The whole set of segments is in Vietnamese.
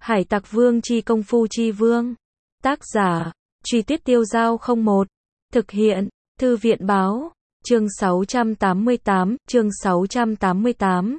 Hải Tặc Vương chi công phu chi vương. Tác giả, Truy Tuyết Tiêu Dao 01. Thực hiện, Thư viện báo. Chương 688.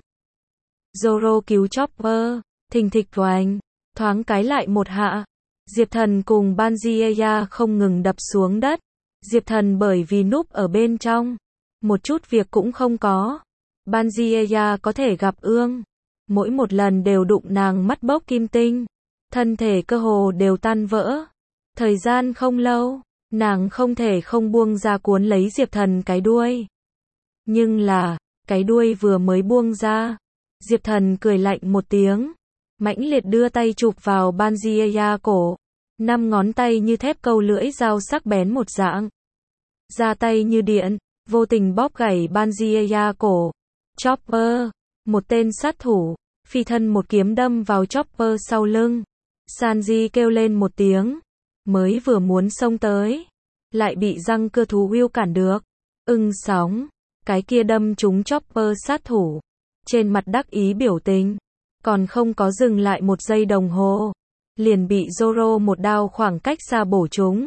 Zoro cứu Chopper. Thình thịch oành. Thoáng cái lại một hạ. Diệp Thần cùng Banzieya không ngừng đập xuống đất. Diệp Thần bởi vì núp ở bên trong, một chút việc cũng không có. Banzieya có thể gặp ương, mỗi một lần đều đụng nàng mắt bốc kim tinh, thân thể cơ hồ đều tan vỡ. Thời gian không lâu, nàng không thể không buông ra cuốn lấy Diệp Thần cái đuôi. Nhưng là, cái đuôi vừa mới buông ra, Diệp Thần cười lạnh một tiếng, mãnh liệt đưa tay chụp vào Banzieya cổ. 5 ngón tay như thép câu lưỡi dao sắc bén một dạng. Ra tay như điện, vô tình bóp gãy Banzieya cổ. Chopper, một tên sát thủ, phi thân một kiếm đâm vào Chopper sau lưng. Sanji kêu lên một tiếng, mới vừa muốn xông tới, lại bị răng cưa thú Will cản được. Sóng, cái kia đâm trúng Chopper sát thủ, trên mặt đắc ý biểu tình, còn không có dừng lại một giây đồng hồ, liền bị Zoro một đao khoảng cách xa bổ trúng.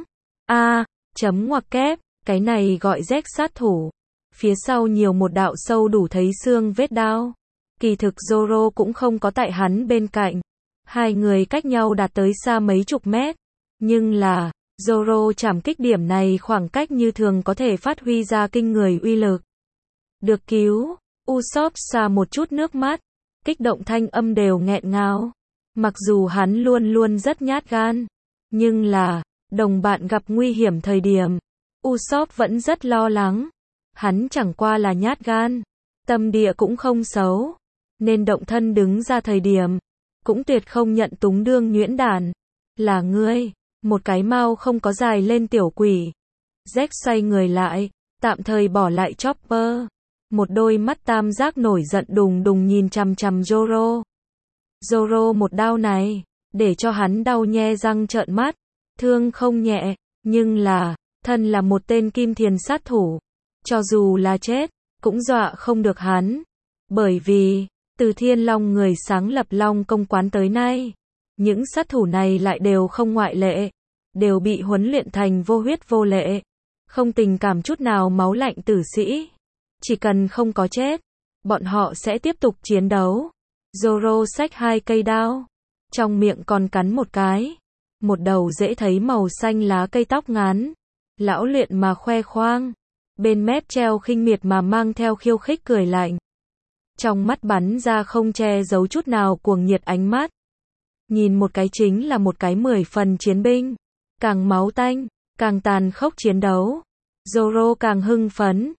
Chấm ngoặc kép, cái này gọi Zack sát thủ. Phía sau nhiều một đạo sâu đủ thấy xương vết đao. Kỳ thực Zoro cũng không có tại hắn bên cạnh. Hai người cách nhau đạt tới xa mấy chục mét. Nhưng là, Zoro chảm kích điểm này khoảng cách như thường có thể phát huy ra kinh người uy lực. Được cứu, Usopp xả một chút nước mắt, kích động thanh âm đều nghẹn ngào. Mặc dù hắn luôn luôn rất nhát gan, nhưng là, đồng bạn gặp nguy hiểm thời điểm, Usopp vẫn rất lo lắng. Hắn chẳng qua là nhát gan, tâm địa cũng không xấu, nên động thân đứng ra thời điểm, cũng tuyệt không nhận túng đương nhuyễn đản. Là ngươi, một cái mao không có dài lên tiểu quỷ. Zack xoay người lại, tạm thời bỏ lại Chopper. Một đôi mắt tam giác nổi giận đùng đùng nhìn chằm chằm Zoro. Zoro một đao này, để cho hắn đau nhe răng trợn mắt, thương không nhẹ, nhưng là, thân là một tên kim thiền sát thủ, cho dù là chết, cũng dọa không được hắn. Bởi vì, từ Thiên Long người sáng lập Long công quán tới nay, những sát thủ này lại đều không ngoại lệ, đều bị huấn luyện thành vô huyết vô lệ, không tình cảm chút nào máu lạnh tử sĩ. Chỉ cần không có chết, bọn họ sẽ tiếp tục chiến đấu. Zoro xách 2 cây đao, trong miệng còn cắn một cái. Một đầu dễ thấy màu xanh lá cây tóc ngắn, lão luyện mà khoe khoang, bên mép treo khinh miệt mà mang theo khiêu khích cười lạnh. Trong mắt bắn ra không che giấu chút nào cuồng nhiệt ánh mắt. Nhìn một cái chính là một cái 10 phần chiến binh, càng máu tanh, càng tàn khốc chiến đấu. Zoro càng hưng phấn,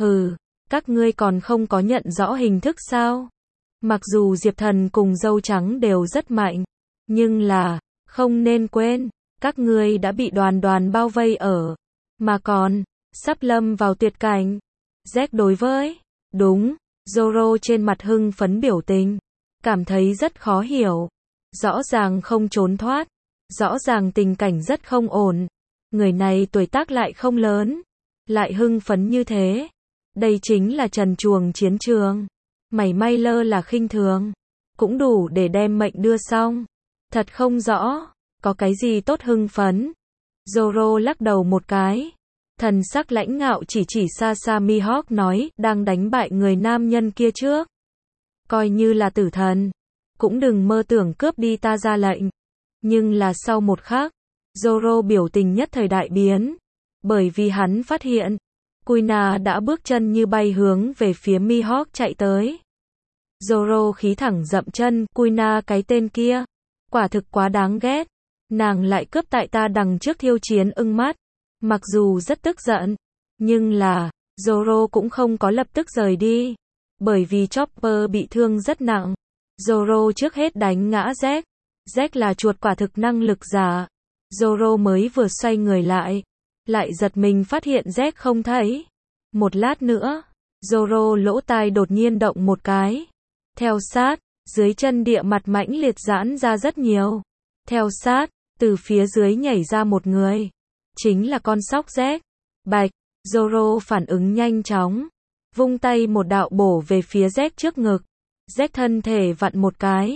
các ngươi còn không có nhận rõ hình thức sao? Mặc dù Diệp Thần cùng Dâu Trắng đều rất mạnh, nhưng là, không nên quên, các ngươi đã bị đoàn đoàn bao vây ở, mà còn, sắp lâm vào tuyệt cảnh. Zack đối với, đúng, Zoro trên mặt hưng phấn biểu tình, cảm thấy rất khó hiểu. Rõ ràng không trốn thoát, rõ ràng tình cảnh rất không ổn, người này tuổi tác lại không lớn, lại hưng phấn như thế. Đây chính là trần truồng chiến trường, mảy may lơ là khinh thường, cũng đủ để đem mệnh đưa xong. Thật không rõ, có cái gì tốt hưng phấn. Zoro lắc đầu một cái, thần sắc lãnh ngạo chỉ xa xa Mihawk nói, đang đánh bại người nam nhân kia trước. Coi như là tử thần, cũng đừng mơ tưởng cướp đi ta ra lệnh. Nhưng là sau một khắc, Zoro biểu tình nhất thời đại biến, bởi vì hắn phát hiện, Kuina đã bước chân như bay hướng về phía Mihawk chạy tới. Zoro khí thẳng dậm chân, Kuina cái tên kia, quả thực quá đáng ghét, nàng lại cướp tại ta đằng trước thiêu chiến mắt. Mặc dù rất tức giận, nhưng là, Zoro cũng không có lập tức rời đi, bởi vì Chopper bị thương rất nặng. Zoro trước hết đánh ngã Zack. Zack là chuột quả thực năng lực giả. Zoro mới vừa xoay người lại giật mình phát hiện Zack không thấy. Một lát nữa, Zoro lỗ tai đột nhiên động một cái. Theo sát, dưới chân địa mặt mãnh liệt giãn ra rất nhiều. Theo sát, từ phía dưới nhảy ra một người. Chính là con sóc Zack. Bạch, Zoro phản ứng nhanh chóng, vung tay một đạo bổ về phía Zack trước ngực. Zack thân thể vặn một cái,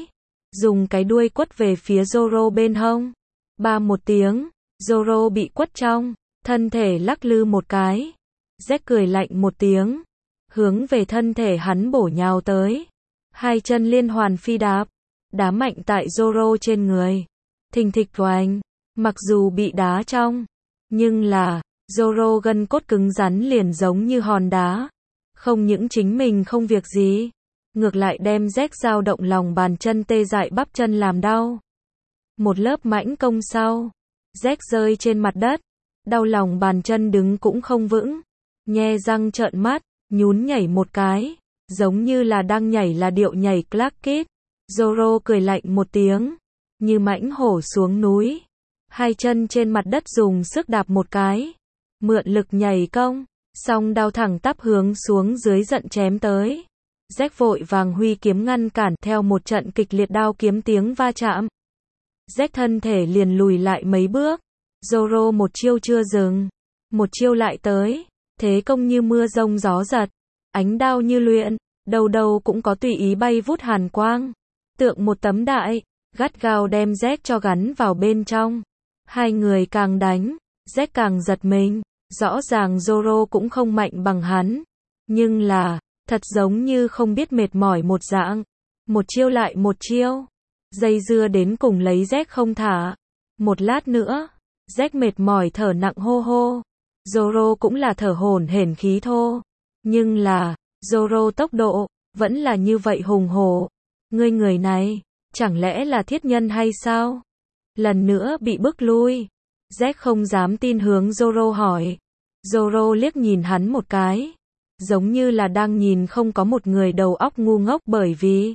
dùng cái đuôi quất về phía Zoro bên hông. Ba một tiếng, Zoro bị quất trong, thân thể lắc lư một cái. Zack cười lạnh một tiếng, hướng về thân thể hắn bổ nhào tới. Hai chân liên hoàn phi đạp, đá mạnh tại Zoro trên người. Thình thịch oành, mặc dù bị đá trong, nhưng là, Zoro gân cốt cứng rắn liền giống như hòn đá. Không những chính mình không việc gì, ngược lại đem Zack dao động lòng bàn chân tê dại bắp chân làm đau. Một lớp mãnh công sau, Zack rơi trên mặt đất, đau lòng bàn chân đứng cũng không vững, nhe răng trợn mắt, nhún nhảy một cái, giống như là đang nhảy là điệu nhảy Clark Kid. Zoro cười lạnh một tiếng, như mãnh hổ xuống núi, hai chân trên mặt đất dùng sức đạp một cái, mượn lực nhảy công, song đao thẳng tắp hướng xuống dưới giận chém tới. Zack vội vàng huy kiếm ngăn cản, theo một trận kịch liệt đao kiếm tiếng va chạm. Zack thân thể liền lùi lại mấy bước. Zoro một chiêu chưa dừng, một chiêu lại tới, thế công như mưa rông gió giật, ánh đao như luyện, đầu đầu cũng có tùy ý bay vút hàn quang, tượng một tấm đại, gắt gao đem Zack cho gắn vào bên trong. Hai người càng đánh, Zack càng giật mình, rõ ràng Zoro cũng không mạnh bằng hắn, nhưng là, thật giống như không biết mệt mỏi một dạng, một chiêu lại một chiêu, dây dưa đến cùng lấy Zack không thả. Một lát nữa, Zack mệt mỏi thở nặng hô hô. Zoro cũng là thở hổn hển khí thô, nhưng là, Zoro tốc độ vẫn là như vậy hùng hổ. Ngươi người này, chẳng lẽ là thiết nhân hay sao? Lần nữa bị bức lui. Zack không dám tin hướng Zoro hỏi. Zoro liếc nhìn hắn một cái, giống như là đang nhìn không có một người đầu óc ngu ngốc, bởi vì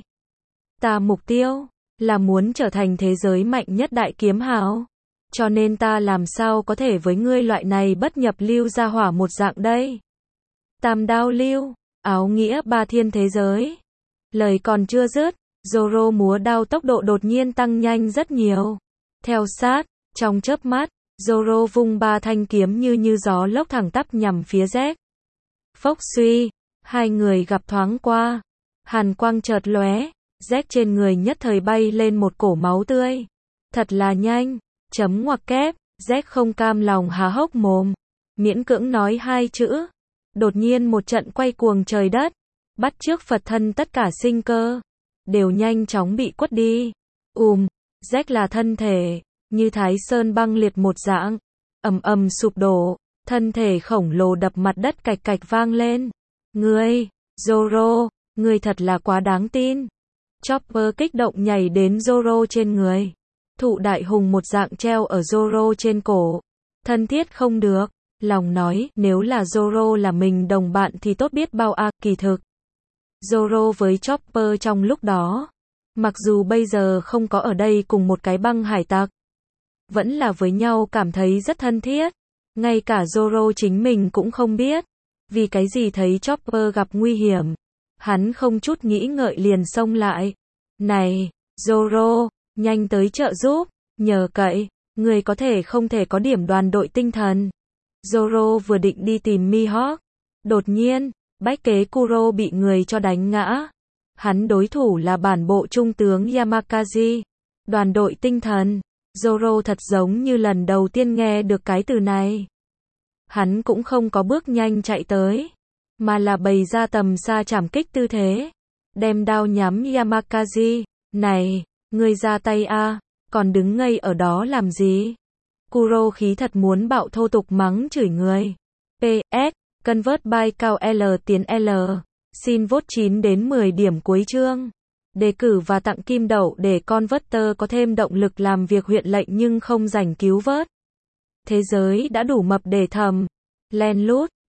ta mục tiêu là muốn trở thành thế giới mạnh nhất đại kiếm hào, cho nên ta làm sao có thể với ngươi loại này bất nhập lưu gia hỏa một dạng đây. Tam đao lưu, áo nghĩa ba thiên thế giới. Lời còn chưa dứt, Zoro múa đao tốc độ đột nhiên tăng nhanh rất nhiều. Theo sát, trong chớp mắt, Zoro vung ba thanh kiếm như gió lốc thẳng tắp nhằm phía Zack. Phốc suy, hai người gặp thoáng qua, hàn quang chợt lóe, Zack trên người nhất thời bay lên một cổ máu tươi. Thật là nhanh, chấm ngoặc kép, Zack không cam lòng há hốc mồm, miễn cưỡng nói hai chữ. Đột nhiên một trận quay cuồng trời đất, bắt chước Phật thân tất cả sinh cơ, đều nhanh chóng bị quất đi. Zack là thân thể, như Thái Sơn băng liệt một dạng, ầm ầm sụp đổ, thân thể khổng lồ đập mặt đất cạch cạch vang lên. Ngươi, Zoro, ngươi thật là quá đáng tin. Chopper kích động nhảy đến Zoro trên người. Thụ đại hùng một dạng treo ở Zoro trên cổ. Thân thiết không được, lòng nói, nếu là Zoro là mình đồng bạn thì tốt biết bao a. Kỳ thực, Zoro với Chopper trong lúc đó, mặc dù bây giờ không có ở đây cùng một cái băng hải tặc, vẫn là với nhau cảm thấy rất thân thiết. Ngay cả Zoro chính mình cũng không biết, vì cái gì thấy Chopper gặp nguy hiểm, hắn không chút nghĩ ngợi liền xông lại. Này, Zoro, nhanh tới trợ giúp, nhờ cậy, người có thể không thể có điểm đoàn đội tinh thần. Zoro vừa định đi tìm Mihawk, đột nhiên, bách kế Kuro bị người cho đánh ngã. Hắn đối thủ là bản bộ trung tướng Yamakazi. Đoàn đội tinh thần. Zoro thật giống như lần đầu tiên nghe được cái từ này. Hắn cũng không có bước nhanh chạy tới, mà là bày ra tầm xa chảm kích tư thế, đem đao nhắm Yamakazi. Này, ngươi ra tay a, còn đứng ngây ở đó làm gì? Kuro khí thật muốn bạo thô tục mắng chửi người. PS, convert by cao L tiến L. Xin vote 9 đến 10 điểm cuối chương. Đề cử và tặng kim đậu để Converter có thêm động lực làm việc huyện lệnh nhưng không rảnh cứu vớt. Thế giới đã đủ mập để thầm, len lút,